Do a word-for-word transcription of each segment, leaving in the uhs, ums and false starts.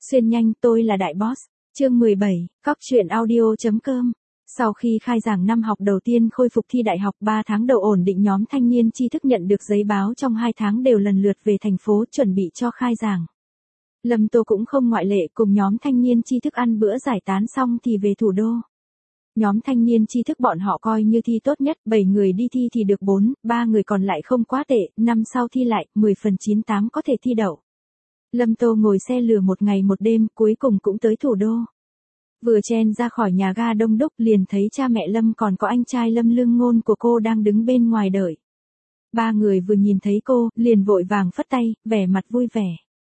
Xuyên nhanh, tôi là đại boss. Chương mười bảy, cóc truyện audio.com. Sau khi khai giảng năm học đầu tiên khôi phục thi đại học ba tháng đầu ổn định, nhóm thanh niên tri thức nhận được giấy báo trong hai tháng đều lần lượt về thành phố chuẩn bị cho khai giảng. Lâm Tô cũng không ngoại lệ, cùng nhóm thanh niên tri thức ăn bữa giải tán xong thì về thủ đô. Nhóm thanh niên tri thức bọn họ coi như thi tốt nhất, bảy người đi thi thì được bốn, ba người còn lại không quá tệ, năm sau thi lại, mười phần chín tám có thể thi đậu. Lâm Tô ngồi xe lửa một ngày một đêm, cuối cùng cũng tới thủ đô. Vừa chen ra khỏi nhà ga đông đúc liền thấy cha mẹ Lâm còn có anh trai Lâm Lương Ngôn của cô đang đứng bên ngoài đợi. Ba người vừa nhìn thấy cô, liền vội vàng phất tay, vẻ mặt vui vẻ.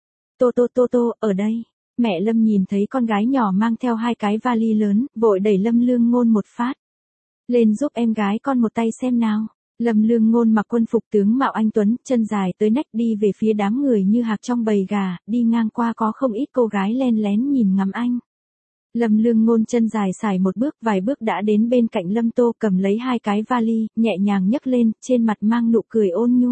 Tô tô tô tô, ở đây. Mẹ Lâm nhìn thấy con gái nhỏ mang theo hai cái vali lớn, vội đẩy Lâm Lương Ngôn một phát. Lên giúp em gái con một tay xem nào. Lâm Lương Ngôn mặc quân phục tướng mạo anh tuấn, chân dài tới nách đi về phía đám người như hạc trong bầy gà, đi ngang qua có không ít cô gái len lén nhìn ngắm anh. Lâm Lương Ngôn chân dài xài một bước, vài bước đã đến bên cạnh Lâm Tô, cầm lấy hai cái vali, nhẹ nhàng nhấc lên, trên mặt mang nụ cười ôn nhu.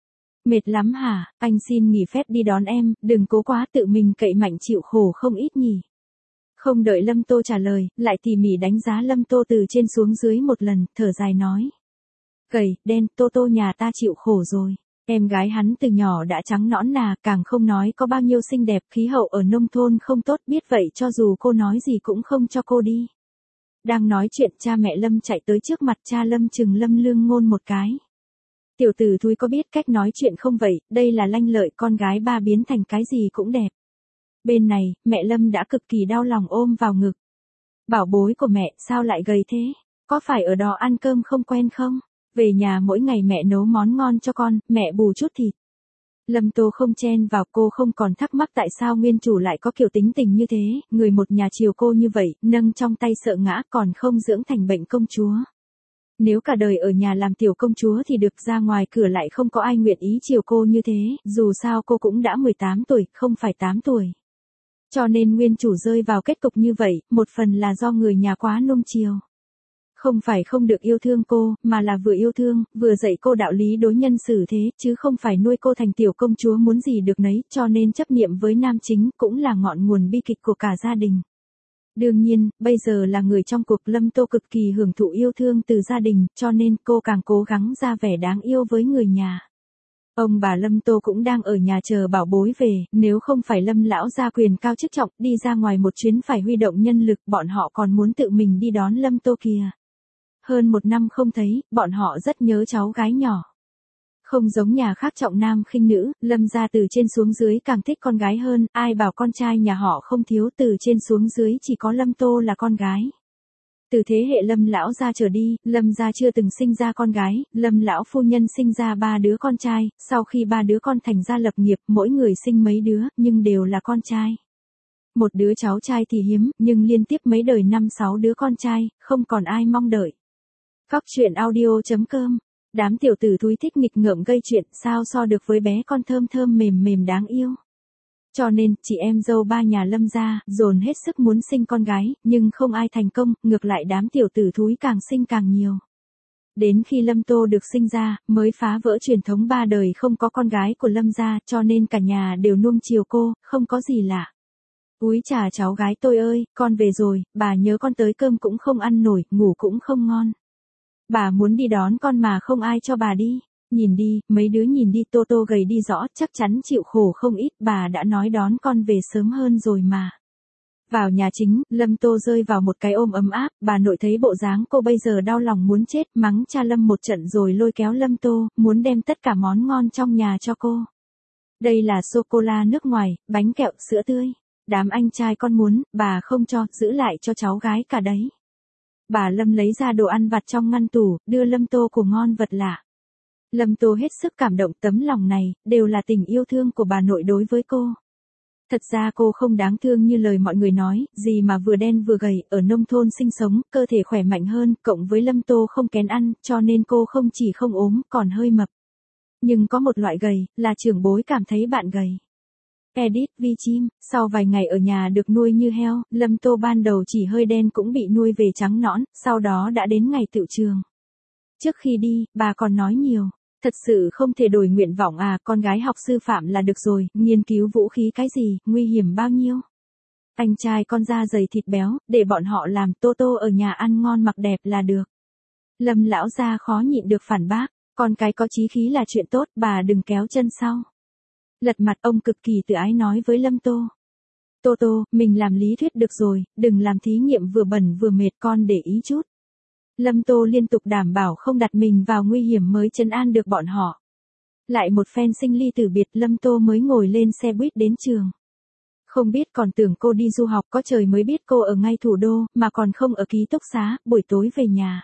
Mệt lắm hả, anh xin nghỉ phép đi đón em, đừng cố quá, tự mình cậy mạnh chịu khổ không ít nhỉ. Không đợi Lâm Tô trả lời, lại tỉ mỉ đánh giá Lâm Tô từ trên xuống dưới một lần, thở dài nói. Gầy, đen, Tô Tô nhà ta chịu khổ rồi. Em gái hắn từ nhỏ đã trắng nõn nà, càng không nói có bao nhiêu xinh đẹp, khí hậu ở nông thôn không tốt, biết vậy cho dù cô nói gì cũng không cho cô đi. Đang nói chuyện, cha mẹ Lâm chạy tới trước mặt cha Lâm, chừng Lâm Lương Ngôn một cái. Tiểu tử thúi có biết cách nói chuyện không vậy, đây là lanh lợi, con gái ba biến thành cái gì cũng đẹp. Bên này, mẹ Lâm đã cực kỳ đau lòng ôm vào ngực. Bảo bối của mẹ, sao lại gầy thế? Có phải ở đó ăn cơm không quen không? Về nhà mỗi ngày mẹ nấu món ngon cho con, mẹ bù chút thịt. Lâm Tô không chen vào, cô không còn thắc mắc tại sao nguyên chủ lại có kiểu tính tình như thế, người một nhà chiều cô như vậy, nâng trong tay sợ ngã còn không dưỡng thành bệnh công chúa. Nếu cả đời ở nhà làm tiểu công chúa thì được, ra ngoài cửa lại không có ai nguyện ý chiều cô như thế, dù sao cô cũng đã mười tám tuổi, không phải tám tuổi. Cho nên nguyên chủ rơi vào kết cục như vậy, một phần là do người nhà quá nuông chiều. Không phải không được yêu thương cô, mà là vừa yêu thương, vừa dạy cô đạo lý đối nhân xử thế, chứ không phải nuôi cô thành tiểu công chúa muốn gì được nấy, cho nên chấp niệm với nam chính cũng là ngọn nguồn bi kịch của cả gia đình. Đương nhiên, bây giờ là người trong cuộc, Lâm Tô cực kỳ hưởng thụ yêu thương từ gia đình, cho nên cô càng cố gắng ra vẻ đáng yêu với người nhà. Ông bà Lâm Tô cũng đang ở nhà chờ bảo bối về, nếu không phải Lâm lão gia quyền cao chức trọng, đi ra ngoài một chuyến phải huy động nhân lực, bọn họ còn muốn tự mình đi đón Lâm Tô kìa. Hơn một năm không thấy, bọn họ rất nhớ cháu gái nhỏ. Không giống nhà khác trọng nam khinh nữ, Lâm gia từ trên xuống dưới càng thích con gái hơn, ai bảo con trai nhà họ không thiếu, từ trên xuống dưới chỉ có Lâm Tô là con gái. Từ thế hệ Lâm lão gia trở đi, Lâm gia chưa từng sinh ra con gái, Lâm lão phu nhân sinh ra ba đứa con trai, sau khi ba đứa con thành gia lập nghiệp, mỗi người sinh mấy đứa, nhưng đều là con trai. Một đứa cháu trai thì hiếm, nhưng liên tiếp mấy đời năm sáu đứa con trai, không còn ai mong đợi. Cóc truyện audio.com. Đám tiểu tử thúi thích nghịch ngợm gây chuyện, sao so được với bé con thơm thơm mềm mềm đáng yêu. Cho nên, chị em dâu ba nhà Lâm gia, dồn hết sức muốn sinh con gái, nhưng không ai thành công, ngược lại đám tiểu tử thúi càng sinh càng nhiều. Đến khi Lâm Tô được sinh ra, mới phá vỡ truyền thống ba đời không có con gái của Lâm gia, cho nên cả nhà đều nuông chiều cô, không có gì lạ. Úi chà cháu gái tôi ơi, con về rồi, bà nhớ con tới cơm cũng không ăn nổi, ngủ cũng không ngon. Bà muốn đi đón con mà không ai cho bà đi. Nhìn đi, mấy đứa nhìn đi, Tô Tô gầy đi rõ, chắc chắn chịu khổ không ít, bà đã nói đón con về sớm hơn rồi mà. Vào nhà chính, Lâm Tô rơi vào một cái ôm ấm áp, bà nội thấy bộ dáng cô bây giờ đau lòng muốn chết, mắng cha Lâm một trận rồi lôi kéo Lâm Tô, muốn đem tất cả món ngon trong nhà cho cô. Đây là sô-cô-la nước ngoài, bánh kẹo, sữa tươi. Đám anh trai con muốn, bà không cho, giữ lại cho cháu gái cả đấy. Bà Lâm lấy ra đồ ăn vặt trong ngăn tủ, đưa Lâm Tô của ngon vật lạ. Lâm Tô hết sức cảm động, tấm lòng này, đều là tình yêu thương của bà nội đối với cô. Thật ra cô không đáng thương như lời mọi người nói, gì mà vừa đen vừa gầy, ở nông thôn sinh sống, cơ thể khỏe mạnh hơn, cộng với Lâm Tô không kén ăn, cho nên cô không chỉ không ốm, còn hơi mập. Nhưng có một loại gầy, là trưởng bối cảm thấy bạn gầy. Edit vi chim, sau vài ngày ở nhà được nuôi như heo, Lâm Tô ban đầu chỉ hơi đen cũng bị nuôi về trắng nõn, sau đó đã đến ngày tựu trường. Trước khi đi, bà còn nói nhiều, thật sự không thể đổi nguyện vọng à, con gái học sư phạm là được rồi, nghiên cứu vũ khí cái gì, nguy hiểm bao nhiêu. Anh trai con da dày thịt béo, để bọn họ làm, Tô Tô ở nhà ăn ngon mặc đẹp là được. Lâm lão gia khó nhịn được phản bác, con cái có chí khí là chuyện tốt, bà đừng kéo chân sau. Lật mặt ông cực kỳ tự ái nói với Lâm Tô. Tô Tô, mình làm lý thuyết được rồi, đừng làm thí nghiệm vừa bẩn vừa mệt, con để ý chút. Lâm Tô liên tục đảm bảo không đặt mình vào nguy hiểm mới trấn an được bọn họ. Lại một phen sinh ly tử biệt, Lâm Tô mới ngồi lên xe buýt đến trường. Không biết còn tưởng cô đi du học, có trời mới biết cô ở ngay thủ đô, mà còn không ở ký túc xá, buổi tối về nhà.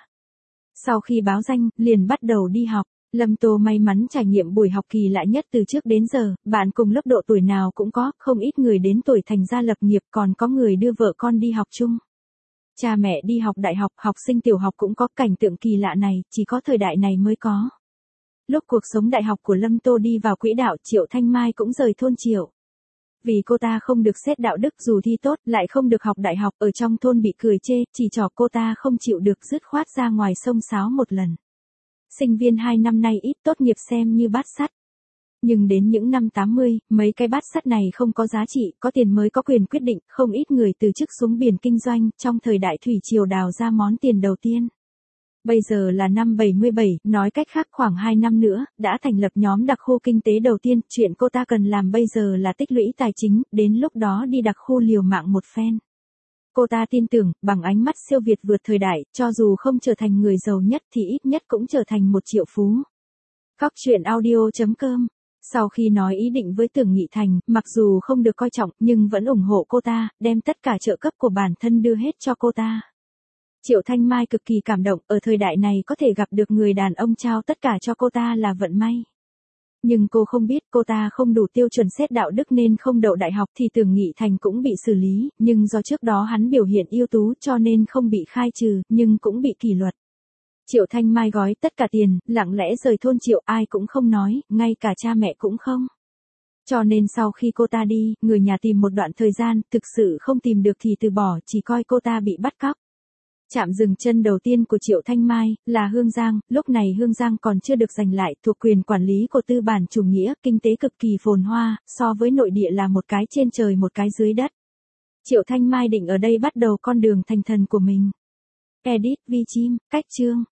Sau khi báo danh, liền bắt đầu đi học. Lâm Tô may mắn trải nghiệm buổi học kỳ lạ nhất từ trước đến giờ, bạn cùng lớp độ tuổi nào cũng có, không ít người đến tuổi thành gia lập nghiệp, còn có người đưa vợ con đi học chung. Cha mẹ đi học đại học, học sinh tiểu học cũng có, cảnh tượng kỳ lạ này, chỉ có thời đại này mới có. Lúc cuộc sống đại học của Lâm Tô đi vào quỹ đạo, Triệu Thanh Mai cũng rời thôn Triệu. Vì cô ta không được xét đạo đức dù thi tốt, lại không được học đại học, ở trong thôn bị cười chê, chỉ trỏ cô ta không chịu được dứt khoát ra ngoài sông sáo một lần. Sinh viên hai năm nay ít tốt nghiệp xem như bát sắt. Nhưng đến những năm tám mươi, mấy cái bát sắt này không có giá trị, có tiền mới có quyền quyết định, không ít người từ chức xuống biển kinh doanh, trong thời đại thủy triều đào ra món tiền đầu tiên. Bây giờ là năm bảy mươi bảy, nói cách khác khoảng hai năm nữa, đã thành lập nhóm đặc khu kinh tế đầu tiên, chuyện cô ta cần làm bây giờ là tích lũy tài chính, đến lúc đó đi đặc khu liều mạng một phen. Cô ta tin tưởng, bằng ánh mắt siêu việt vượt thời đại, cho dù không trở thành người giàu nhất thì ít nhất cũng trở thành một triệu phú. Cóc truyện audio chấm com. Sau khi nói ý định với Tưởng Nghị Thành, mặc dù không được coi trọng nhưng vẫn ủng hộ cô ta, đem tất cả trợ cấp của bản thân đưa hết cho cô ta. Triệu Thanh Mai cực kỳ cảm động, ở thời đại này có thể gặp được người đàn ông trao tất cả cho cô ta là vận may. Nhưng cô không biết cô ta không đủ tiêu chuẩn xét đạo đức nên không đậu đại học thì Tưởng Nghị Thành cũng bị xử lý, nhưng do trước đó hắn biểu hiện ưu tú cho nên không bị khai trừ, nhưng cũng bị kỷ luật. Triệu Thanh Mai gói tất cả tiền, lặng lẽ rời thôn Triệu, ai cũng không nói, ngay cả cha mẹ cũng không. Cho nên sau khi cô ta đi, người nhà tìm một đoạn thời gian, thực sự không tìm được thì từ bỏ, chỉ coi cô ta bị bắt cóc. Trạm dừng chân đầu tiên của Triệu Thanh Mai là Hương Giang, lúc này Hương Giang còn chưa được giành lại, thuộc quyền quản lý của tư bản chủ nghĩa, kinh tế cực kỳ phồn hoa, so với nội địa là một cái trên trời một cái dưới đất. Triệu Thanh Mai định ở đây bắt đầu con đường thành thần của mình. Edit Vi Chim, cách chương.